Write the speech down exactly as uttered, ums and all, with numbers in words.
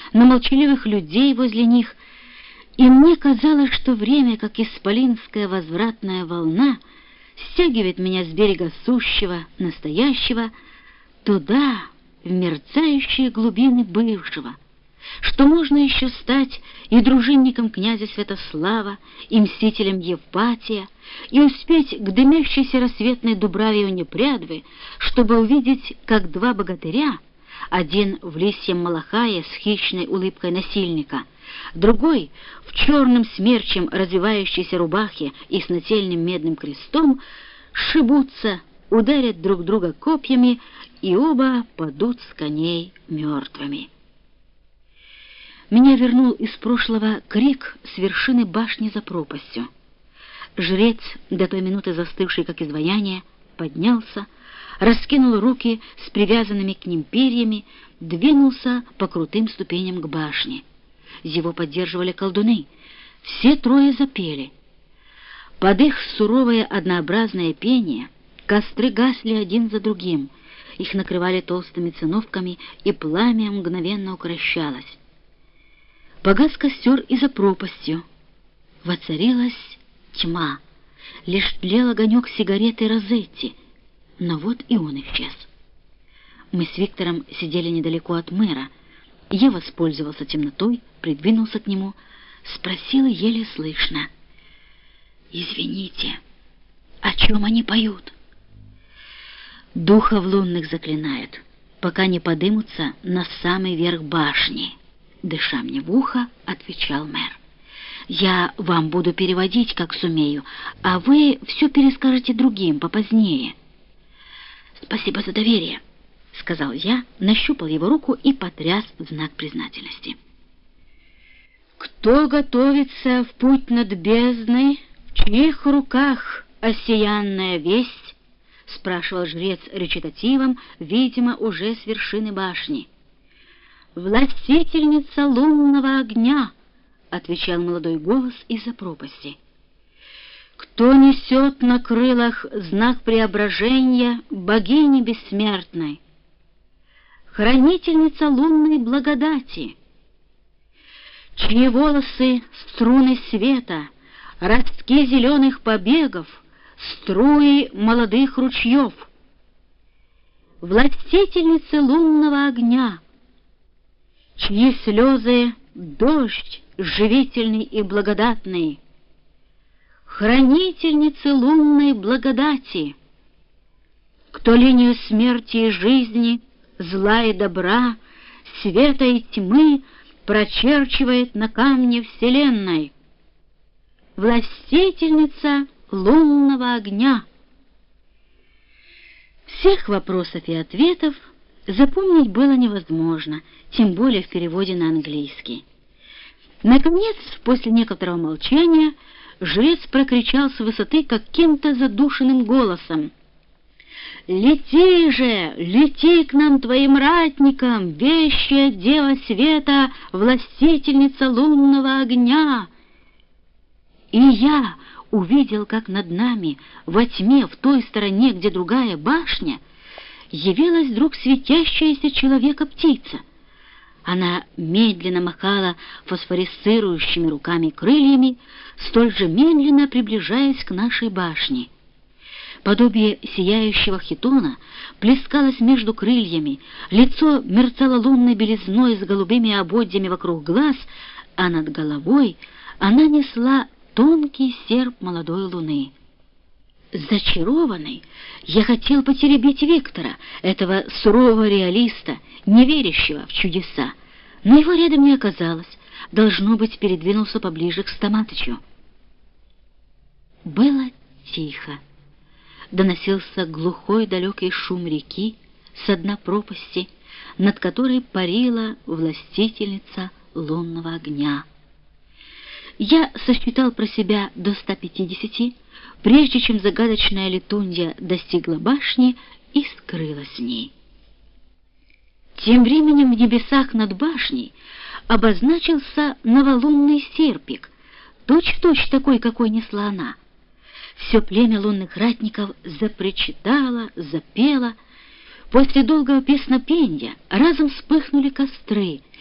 на молчаливых людей возле них, и мне казалось, что время, как исполинская возвратная волна, стягивает меня с берега сущего, настоящего, туда, в мерцающие глубины бывшего, что можно еще стать и дружинником князя Святослава, и мстителем Евпатия, и успеть к дымящейся рассветной дубраве у Непрядвы, чтобы увидеть, как два богатыря, один в лисьем малахае с хищной улыбкой насильника, другой в черном смерчем развивающейся рубахе и с нательным медным крестом, сшибутся, ударят друг друга копьями, и оба падут с коней мертвыми. Меня вернул из прошлого крик с вершины башни за пропастью. Жрец, до той минуты застывший как изваяние, поднялся, раскинул руки с привязанными к ним перьями, двинулся по крутым ступеням к башне. Его поддерживали колдуны. Все трое запели. Под их суровое однообразное пение костры гасли один за другим, их накрывали толстыми циновками, и пламя мгновенно укрощалось. Погас костер и за пропастью. Воцарилась тьма. Лишь тлел огонек сигареты Розетти, но вот и он исчез. Мы с Виктором сидели недалеко от мэра. Я воспользовался темнотой, придвинулся к нему, спросила еле слышно: «Извините, о чем они поют?» «Духов лунных заклинают, пока не подымутся на самый верх башни», — дыша мне в ухо, отвечал мэр. «Я вам буду переводить, как сумею, а вы все перескажете другим попозднее». «Спасибо за доверие», — сказал я, нащупал его руку и потряс в знак признательности. «Кто готовится в путь над бездной, в чьих руках осиянная весть?» — спрашивал жрец речитативом, видимо, уже с вершины башни. «Властительница лунного огня», — отвечал молодой голос из-за пропасти. «Кто несет на крылах знак преображения богини бессмертной? Хранительница лунной благодати, чьи волосы — струны света, ростки зеленых побегов, струи молодых ручьев. Властительницы лунного огня, чьи слезы — дождь живительный и благодатный. Хранительницы лунной благодати, кто линию смерти и жизни, зла и добра, света и тьмы прочерчивает на камне вселенной. Властительница лунного огня». Всех вопросов и ответов запомнить было невозможно, тем более в переводе на английский. Наконец, после некоторого молчания, жрец прокричал с высоты каким-то задушенным голосом: «Лети же, лети к нам, твоим ратникам, вещая дева света, властительница лунного огня!» И я увидел, как над нами, во тьме, в той стороне, где другая башня, явилась вдруг светящаяся человека-птица. Она медленно махала фосфорисцирующими руками-крыльями, столь же медленно приближаясь к нашей башне. Подобие сияющего хитона плескалось между крыльями, лицо мерцало лунной белизной с голубыми ободьями вокруг глаз, а над головой она несла тонкий серп молодой луны. Зачарованный, я хотел потеребить Виктора, этого сурового реалиста, не верящего в чудеса, но его рядом не оказалось, должно быть, передвинулся поближе к Стаматычу. Было тихо. Доносился глухой далекий шум реки с дна пропасти, над которой парила властительница лунного огня. Я сосчитал про себя до ста пятидесяти, прежде чем загадочная летунья достигла башни и скрылась в ней. Тем временем в небесах над башней обозначился новолунный серпик, точь-в-точь такой, какой несла она. Все племя лунных ратников запричитало, запело. После долгого песнопенья разом вспыхнули костры,